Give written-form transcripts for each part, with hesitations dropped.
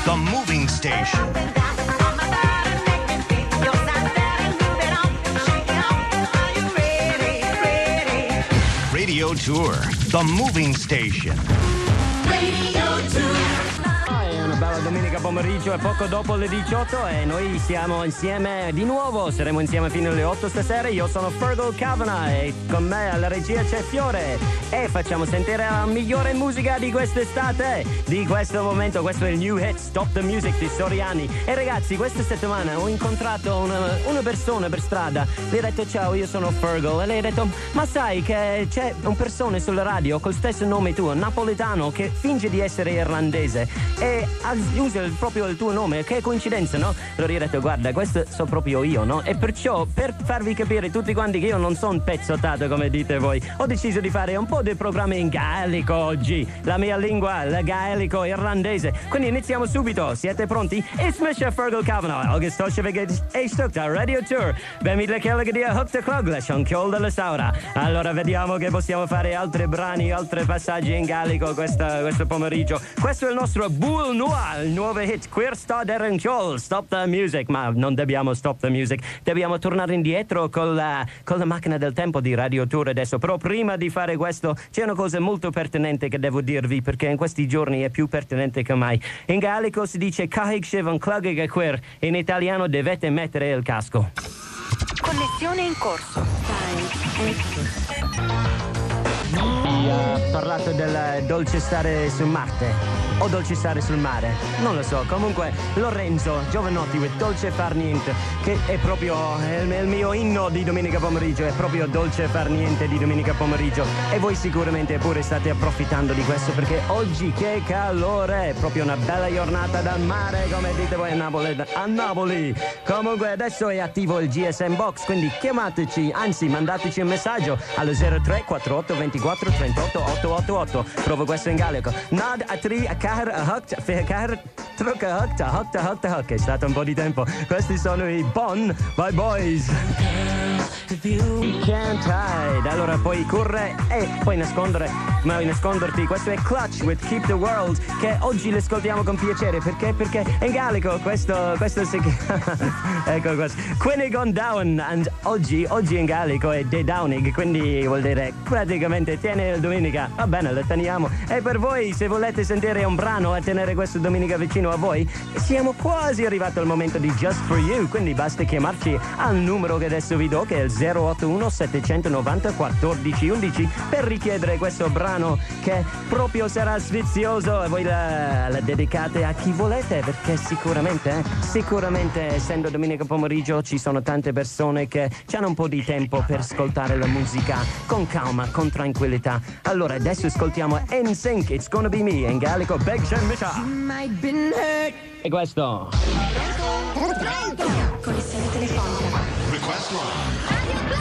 the moving station. Radio Tour, the moving station. Radio Tour. È una bella domenica pomeriggio, è poco dopo le 18 e noi siamo insieme di nuovo, saremo insieme fino alle 8 stasera. Io sono Fergal Kavanagh e con me alla regia c'è Fiore e facciamo sentire la migliore musica di quest'estate, di questo momento. Questo è il new hit Stop the Music di Soriani. E ragazzi, questa settimana ho incontrato una persona per strada, le ho detto ciao, io sono Fergal, e lei ha detto ma sai che c'è un persona sulla radio col stesso nome tuo, napoletano, che finge di essere irlandese e usa proprio il tuo nome, che coincidenza, no? Allora io ho detto guarda, questo so proprio io, no? E perciò, per farvi capire tutti quanti che io non sono pezzottato come dite voi, ho deciso di fare un po' di programma in gaelico oggi, la mia lingua, il gaelico irlandese. Quindi iniziamo subito, siete pronti? It's Mr. Fergal Kavanagh, August Toshevig e Stukta Radio Tour. Bemidle Kellegadia Hook the Clog, la Shankiol della Saura. Allora vediamo che possiamo fare altri brani, altri passaggi in gaelico questo pomeriggio. Questo è il nostro Bull Noir, il nuovo hit Queer Stad Erenchol, Stop the Music. Ma non dobbiamo stop the music, dobbiamo tornare indietro con la macchina del tempo di Radio Tour adesso. Però prima di fare questo c'è una cosa molto pertinente che devo dirvi, perché in questi giorni è più pertinente che mai. In gaelico si dice Cahig Shivan Clugig e Queer, in italiano dovete mettere il casco. Connessione in corso. Vi ha parlato del dolce stare su Marte o dolce stare sul mare, non lo so. Comunque Lorenzo Giovanotti with Dolce far niente, che è proprio il mio inno di domenica pomeriggio, è proprio dolce far niente di domenica pomeriggio. E voi sicuramente pure state approfittando di questo, perché oggi che calore, è proprio una bella giornata dal mare, come dite voi a Napoli. Comunque adesso è attivo il GSM Box, quindi chiamateci, anzi mandateci un messaggio allo 03 48 24 38 888. Provo questo in gaelico. Nad a tri a kahar a hukt fe kahar truk a hukt a hukt a hukt a hukt. È stato un po' di tempo. Questi sono i Bon by Boys. Can't hide. Allora puoi correre e puoi nasconderti. Questo è Clutch with Keep the World, che oggi le ascoltiamo con piacere. Perché in gaelico questo si ecco questo Quinigon Down, and oggi in gaelico è De Downing, quindi vuol dire praticamente tiene il domenica. Va bene, lo teniamo. E per voi, se volete sentire un brano a tenere questo domenica vicino a voi, siamo quasi arrivati al momento di Just for You, quindi basta chiamarci al numero che adesso vi do, che è il 081 790 1411, per richiedere questo brano che proprio sarà sfizioso, e voi la dedicate a chi volete, perché sicuramente essendo domenica pomeriggio ci sono tante persone che hanno un po' di tempo per ascoltare la musica con calma, con tranquillità. Allora adesso ascoltiamo NSYNC, It's Gonna Be Me, in gaelico Beg Shen Misha. E questo Connessione telefonica. Request line.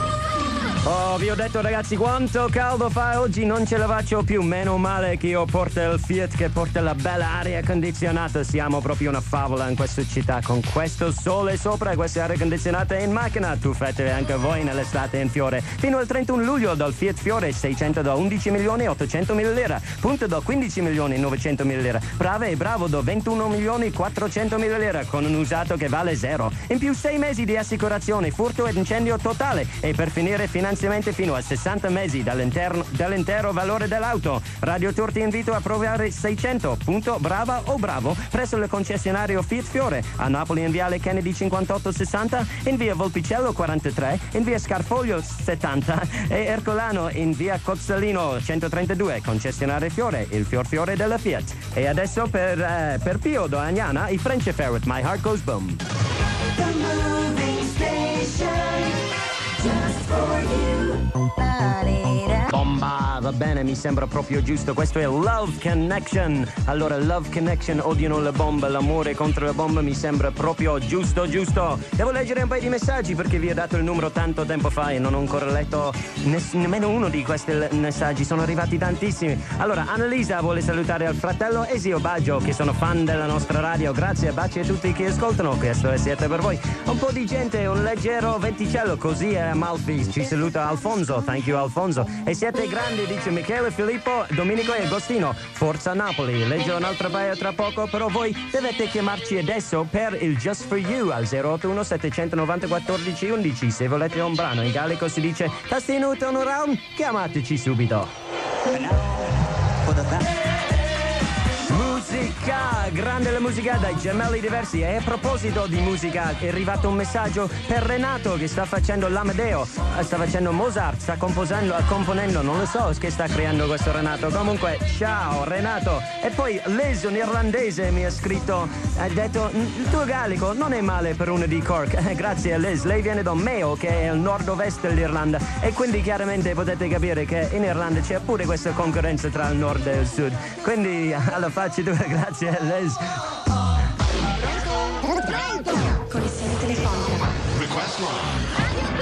Oh, vi ho detto ragazzi quanto caldo fa oggi, non ce la faccio più. Meno male che io porto il Fiat che porta la bella aria condizionata. Siamo proprio una favola in questa città, con questo sole sopra e questa aria condizionata in macchina. Tuffate anche voi nell'estate in Fiore. Fino al 31 luglio dal Fiat Fiore 600 da 11 milioni 800 mila lire, Punto da 15 milioni 900 mila lire, Brave e Bravo da 21 milioni 400 mila lire, con un usato che vale 0. In più 6 mesi di assicurazione, furto ed incendio totale, e per finire finanziamento fino a 60 mesi dall'intero valore dell'auto. Radio Tour ti invito a provare 600 punto Brava o Bravo presso il concessionario Fiat Fiore a Napoli, in viale Kennedy 5860, in via Volpicello 43, in via Scarfoglio 70 e Ercolano in via Cozzolino 132. Concessionario Fiore, il Fiore della Fiat. E adesso per Pio Doagnana, i French Affair with My Heart Goes Boom. The moving station. Just for you. Bomba, va bene, mi sembra proprio giusto. Questo è Love Connection. Allora, Love Connection odiano la bomba, l'amore contro la bomba mi sembra proprio giusto. Devo leggere un paio di messaggi perché vi ho dato il numero tanto tempo fa e non ho ancora letto nemmeno uno di questi messaggi. Sono arrivati tantissimi. Allora, Annalisa vuole salutare al fratello e zio Baggio, che sono fan della nostra radio. Grazie, baci a tutti che ascoltano. Questo è siete per voi. Un po' di gente, un leggero venticello, così è Amalfi. Ci saluta Alfonso. Thank you Alfonso. E siete grandi dice Michele, Filippo, Domenico e Agostino. Forza Napoli. Leggo un altro paio tra poco, però voi dovete chiamarci adesso per il Just For You al 081 790 14 11. Se volete un brano in gallico si dice Tastino turn around, chiamateci subito. Musica, grande la musica dai gemelli diversi. E a proposito di musica, è arrivato un messaggio per Renato che sta facendo l'Amedeo, sta facendo Mozart, sta componendo, non lo so che sta creando questo Renato. Comunque, ciao Renato. E poi Liz, un irlandese, mi ha scritto, ha detto il tuo gallico non è male per uno di Cork. Grazie Liz, lei viene da Mayo, che è il nord-ovest dell'Irlanda, e quindi chiaramente potete capire che in Irlanda c'è pure questa concorrenza tra il nord e il sud. Quindi alla faccia tu, grazie Liz. Connessione telefonica. Request line.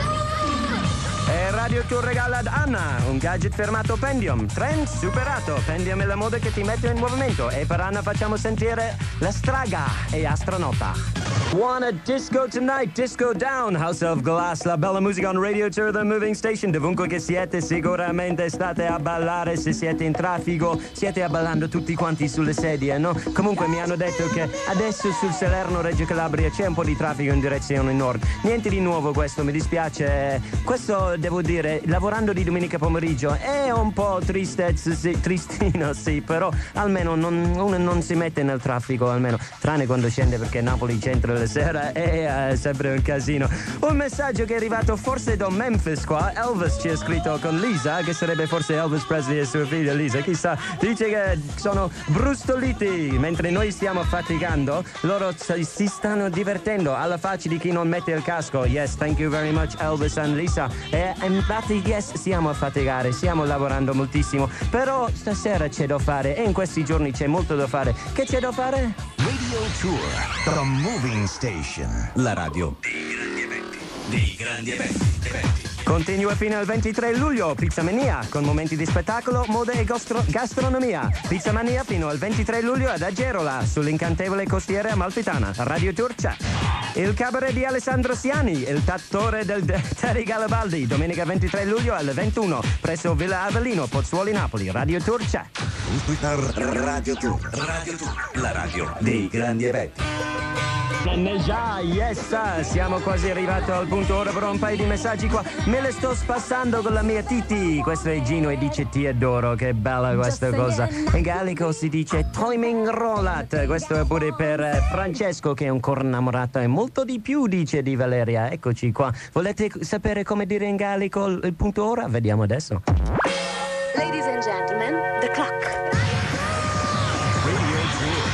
E Radio Tour regala ad Anna un gadget fermato Pendium. Trend superato. Pendium è la moda che ti mette in movimento. E per Anna facciamo sentire La Straga e Astronauta. Wanna disco tonight, disco down, House of Glass, la bella musica on Radio Tour, the moving station. Dovunque che siete sicuramente state a ballare, se siete in traffico siete a ballando tutti quanti sulle sedie, no? Comunque mi hanno detto che adesso sul Salerno-Reggio Calabria c'è un po' di traffico in direzione nord. Niente di nuovo questo, mi dispiace. Questo devo dire, lavorando di domenica pomeriggio è un po' tristino, sì, però almeno uno non si mette nel traffico, almeno, tranne quando scende, perché Napoli centro la sera è sempre un casino. Un messaggio che è arrivato forse da Memphis qua. Elvis ci ha scritto con Lisa, che sarebbe forse Elvis Presley e sua figlia Lisa, chissà. Dice che sono brustoliti mentre noi stiamo faticando, loro si stanno divertendo alla faccia di chi non mette il casco. Yes, thank you very much Elvis and Lisa. E infatti yes, stiamo a faticare, stiamo lavorando moltissimo, però stasera c'è da fare e in questi giorni c'è molto da fare. Che c'è da fare? Radio Tour, the moving station. La radio dei grandi eventi. Continua fino al 23 luglio, Pizzamania, con momenti di spettacolo, moda e gastronomia. Pizzamania fino al 23 luglio ad Agerola, sull'incantevole costiera amalfitana. Radio Tour c'è. Il cabaret di Alessandro Siani, il tattore del Terry Garibaldi, domenica 23 luglio alle 21, presso Villa Avellino, Pozzuoli, Napoli. Radio Tour c'è. Radio Tour, la radio dei grandi eventi. Già, yes, siamo quasi arrivati al punto. Ora però un paio di messaggi qua. Me le sto spassando con la mia Titi. Questo è Gino e dice ti adoro. Che bella questa cosa. In gallico si dice timing rollat. Questo è pure per Francesco, che è ancora innamorato e molto di più, dice di Valeria. Eccoci qua. Volete sapere come dire in gallico il punto ora? Vediamo adesso. Ladies and gentlemen, the clock. Radio Tour.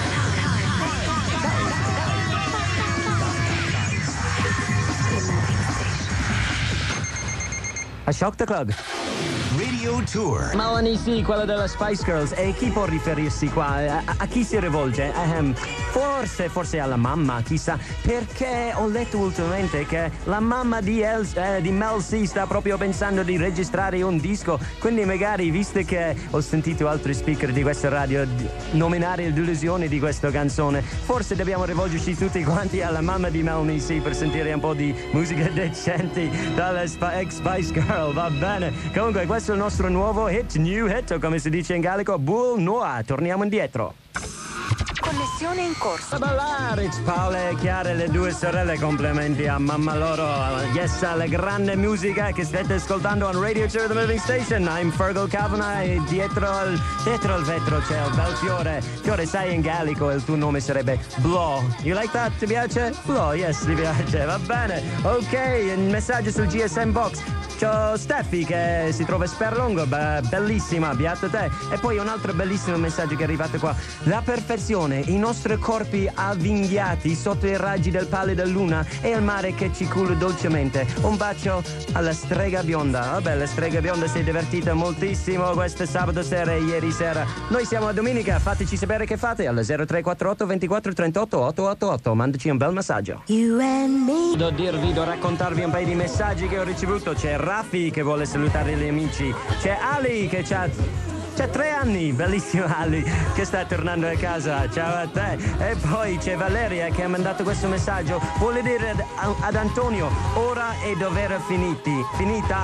A Shock the Club. Radio Tour. Melanie, sì, quella della Spice Girls. E chi può riferirsi qua? A chi si rivolge? Forse alla mamma, chissà. Perché ho letto ultimamente che la mamma di Mel C sta proprio pensando di registrare un disco. Quindi magari, visto che ho sentito altri speaker di questa radio nominare il delusione di questa canzone, forse dobbiamo rivolgerci tutti quanti alla mamma di Melanie C per sentire un po' di musica decenti dalla ex Spice Girl. Va bene. Comunque questo è il nostro nuovo new hit, o come si dice in gallico, Boule Noire. Torniamo indietro. Connessione in corso. A ballare, Paola e Chiara, le due sorelle, complimenti a mamma loro. Yes, la grande musica che state ascoltando on Radio Tour, the moving station. I'm Fergal Kavanagh e dietro al vetro c'è il bel Fiore. Fiore, sai in gallico il tuo nome sarebbe Blo. You like that? Ti piace? Blo, yes, ti piace, va bene. Ok, un messaggio sul GSM box. C'ho Steffi che si trova a Sperlongo, bellissima, beato te. E poi un altro bellissimo messaggio che è arrivato qua. La perfezione, i nostri corpi avvinghiati sotto i raggi del pale della luna e il mare che ci culla dolcemente. Un bacio alla strega bionda. Vabbè, la strega bionda si è divertita moltissimo questo sabato sera e ieri sera. Noi siamo a domenica, fateci sapere che fate alla 0348 24 38 888. Mandaci un bel messaggio. You and me. Devo raccontarvi un paio di messaggi che ho ricevuto. C'è Raffi che vuole salutare gli amici, c'è Ali che c'ha 3 anni, bellissimo Ali, che sta tornando a casa, ciao a te. E poi c'è Valeria che ha mandato questo messaggio, vuole dire ad Antonio, ora è dovere finita,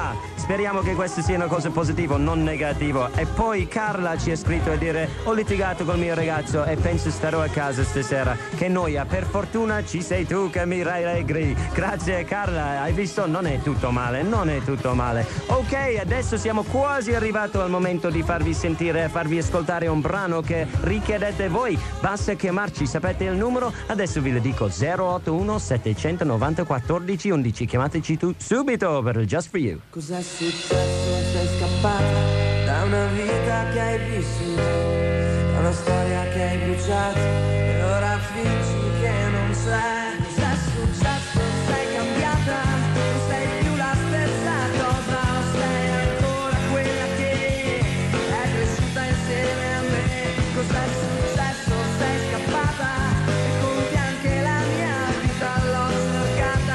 speriamo che queste siano cose positive, non negativo. E poi Carla ci ha scritto a dire: ho litigato col mio ragazzo e penso starò a casa stasera. Che noia, per fortuna ci sei tu che mi rallegri. Grazie Carla, hai visto? Non è tutto male, non è tutto male. Ok, adesso siamo quasi arrivati al momento di farvi sentire, farvi ascoltare un brano che richiedete voi. Basta chiamarci, sapete il numero? Adesso vi lo dico: 081 790 14 11. Chiamateci tu subito per il Just For You. Cos'è successo? Sei scappata da una vita che hai vissuto, da una storia che hai bruciato e ora fingi che non sei. Cos'è successo? Sei cambiata, non sei più la stessa cosa, sei ancora quella che è cresciuta insieme a me. Cos'è successo? Sei scappata e conti anche la mia vita. L'ho cercata,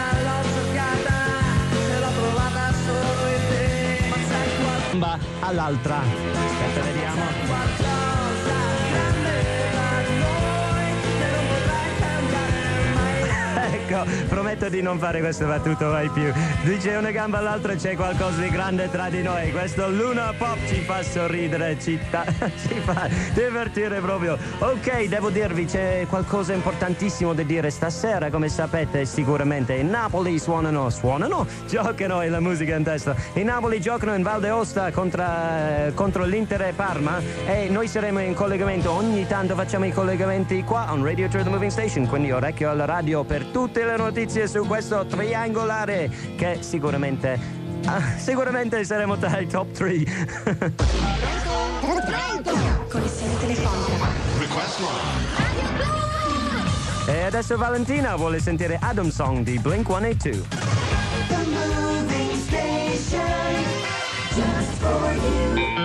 ce l'ho provata solo in te. Ma sai qualcosa All'altra. Aspetta, vediamo. grande tra noi che non potrai cambiare mai. Ecco, prometto di non fare questa battuta mai più. Dice una gamba all'altra, c'è qualcosa di grande tra di noi. Questo Luna Pop ci fa sorridere, ci fa divertire proprio. Ok, devo dirvi, c'è qualcosa importantissimo da dire stasera. Come sapete sicuramente in Napoli suonano, giocano e la musica in testa. In Napoli giocano in Val d'Aosta contro l'Inter e Parma, e noi saremo in collegamento. Ogni tanto facciamo i collegamenti qua on Radio Tour The Moving Station, quindi orecchio alla radio per tutte le notizie su questo triangolare che sicuramente saremo tra i top 3. Connessione telefonica. E adesso Valentina vuole sentire Adam Song di Blink-182. The moving station, just for you.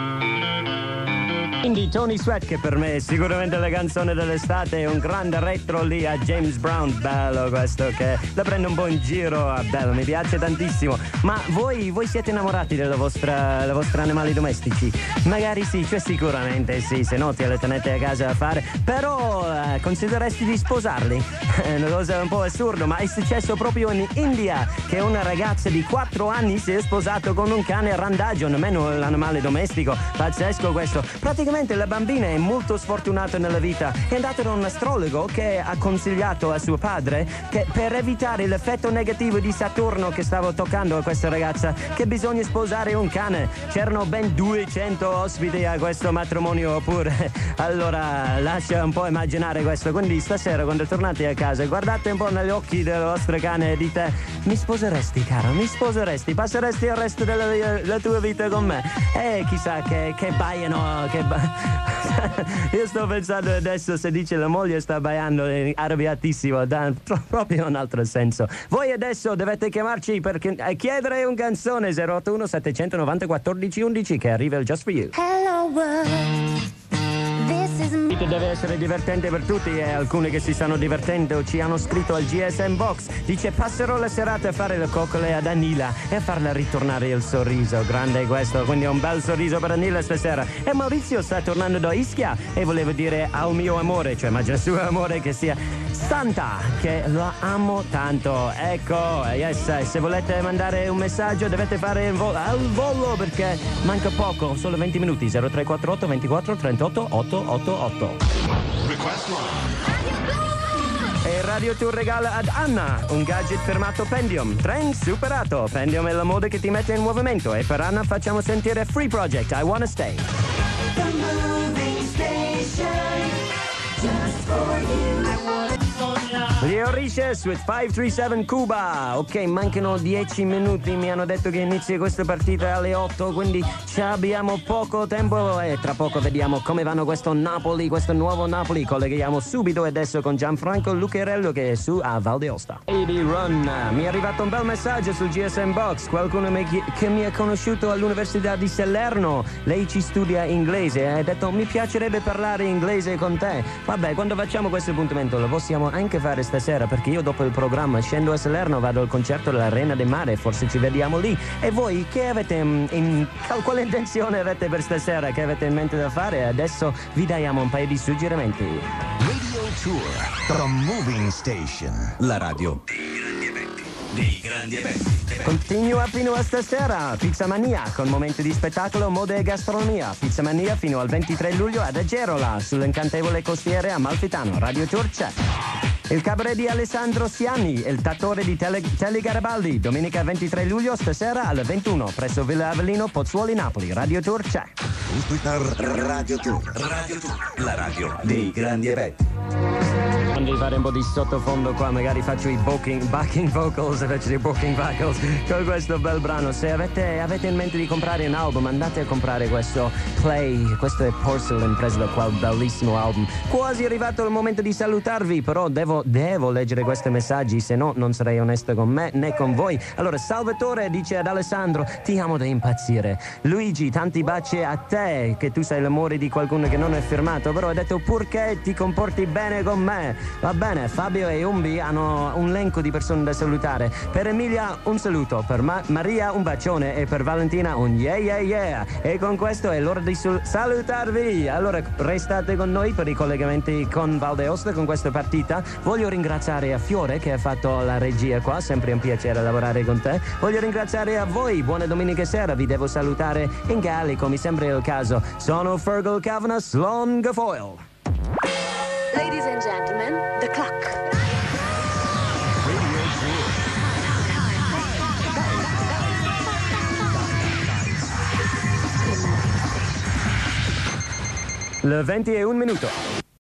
Quindi Tony Sweat, che per me è sicuramente la canzone dell'estate, è un grande retro lì a James Brown. Bello questo, che la prende un po' in giro. Bello, mi piace tantissimo. Ma voi siete innamorati della vostra animali domestici? Magari sì, cioè sicuramente sì, se no te le tenete a casa a fare. Però considereresti di sposarli? È una cosa un po' assurda, ma è successo proprio in India, che una ragazza di 4 anni si è sposato con un cane randagio, nemmeno l'animale domestico. Pazzesco questo. Praticamente la bambina è molto sfortunata nella vita. È andata da un astrologo che ha consigliato a suo padre che per evitare l'effetto negativo di Saturno che stava toccando a questa ragazza, che bisogna sposare un cane. C'erano ben 200 ospiti a questo matrimonio pure. Allora lascia un po' immaginare questo. Quindi stasera quando tornate a casa guardate un po' negli occhi del vostro cane e dite: mi sposeresti, cara? Mi sposeresti? Passeresti il resto della tua vita con me? E chissà che baiano, Io sto pensando adesso, se dice la moglie sta baiando, è arrabbiatissimo, dà proprio un altro senso. Voi adesso dovete chiamarci per chiedere un canzone. 081 790 14 11 che arriva il Just For You. Hello world. This is me. Deve essere divertente per tutti, e alcuni che si stanno divertendo ci hanno scritto al GSM Box. Dice: passerò la serata a fare le coccole ad Anila e a farla ritornare il sorriso. Grande questo, quindi un bel sorriso per Anila stasera. E Maurizio sta tornando da Ischia e volevo dire al mio amore, cioè immagina suo amore, che sia Santa, che lo amo tanto. Ecco, yes, se volete mandare un messaggio dovete fare al volo perché manca poco, solo 20 minuti. 0348 24 38 888. E Radio Tour regala ad Anna un gadget firmato Pendium. Trend superato. Pendium è la moda che ti mette in movimento, e per Anna facciamo sentire Free Project, I Wanna Stay. The moving station, just for you. Leo Riches with 537 Cuba. Ok, mancano 10 minuti. Mi hanno detto che inizia questa partita alle 8, quindi abbiamo poco tempo e tra poco vediamo come vanno questo nuovo Napoli. Colleghiamo subito adesso con Gianfranco Lucherello che è su a Val d'Aosta. Baby Run. Mi è arrivato un bel messaggio sul GSM Box. Qualcuno che mi ha conosciuto all'Università di Salerno. Lei ci studia inglese e ha detto: mi piacerebbe parlare inglese con te. Vabbè, quando facciamo questo appuntamento lo possiamo anche fare stasera, perché io dopo il programma scendo a Salerno, vado al concerto dell'Arena del Mare, forse ci vediamo lì. E voi che avete quale intenzione avete per stasera? Che avete in mente da fare? Adesso vi diamo un paio di suggerimenti. Radio Tour, The Moving Station. La radio dei grandi eventi. dei grandi eventi. Continua fino a stasera. Pizzamania con momenti di spettacolo, moda e gastronomia. Pizzamania fino al 23 luglio ad Agerola, sull'incantevole costiere Amalfitano. Radio Tour c'è. Il cabaret di Alessandro Siani, il tattore di Telly Garibaldi, domenica 23 luglio stasera alle 21 presso Villa Avellino, Pozzuoli, Napoli. Radio Tour c'è. Radio Tour. Radio Tour, la radio dei grandi eventi. Di fare un po' di sottofondo qua, magari faccio i backing vocals con questo bel brano. Se avete in mente di comprare un album, andate a comprare questo Play. Questo è Porcelain, preso da quel bellissimo album. Quasi arrivato il momento di salutarvi, però devo leggere questi messaggi, se no non sarei onesto con me né con voi. Allora, Salvatore dice ad Alessandro: ti amo da impazzire. Luigi, tanti baci a te, che tu sei l'amore di qualcuno che non è firmato, però ha detto purché ti comporti bene con me. Va bene, Fabio e Umbi hanno un elenco di persone da salutare. Per Emilia un saluto, per Maria un bacione e per Valentina un yeah yeah yeah. E con questo è l'ora di salutarvi. Allora restate con noi per i collegamenti con Val d'Aosta con questa partita. Voglio ringraziare a Fiore che ha fatto la regia qua, sempre un piacere lavorare con te. Voglio ringraziare a voi, buona domenica sera, vi devo salutare in Galli come sempre è il caso. Sono Fergal Kavanagh, Sloan Guilfoyle. Ladies and gentlemen, the clock. Le 20 e un minuto.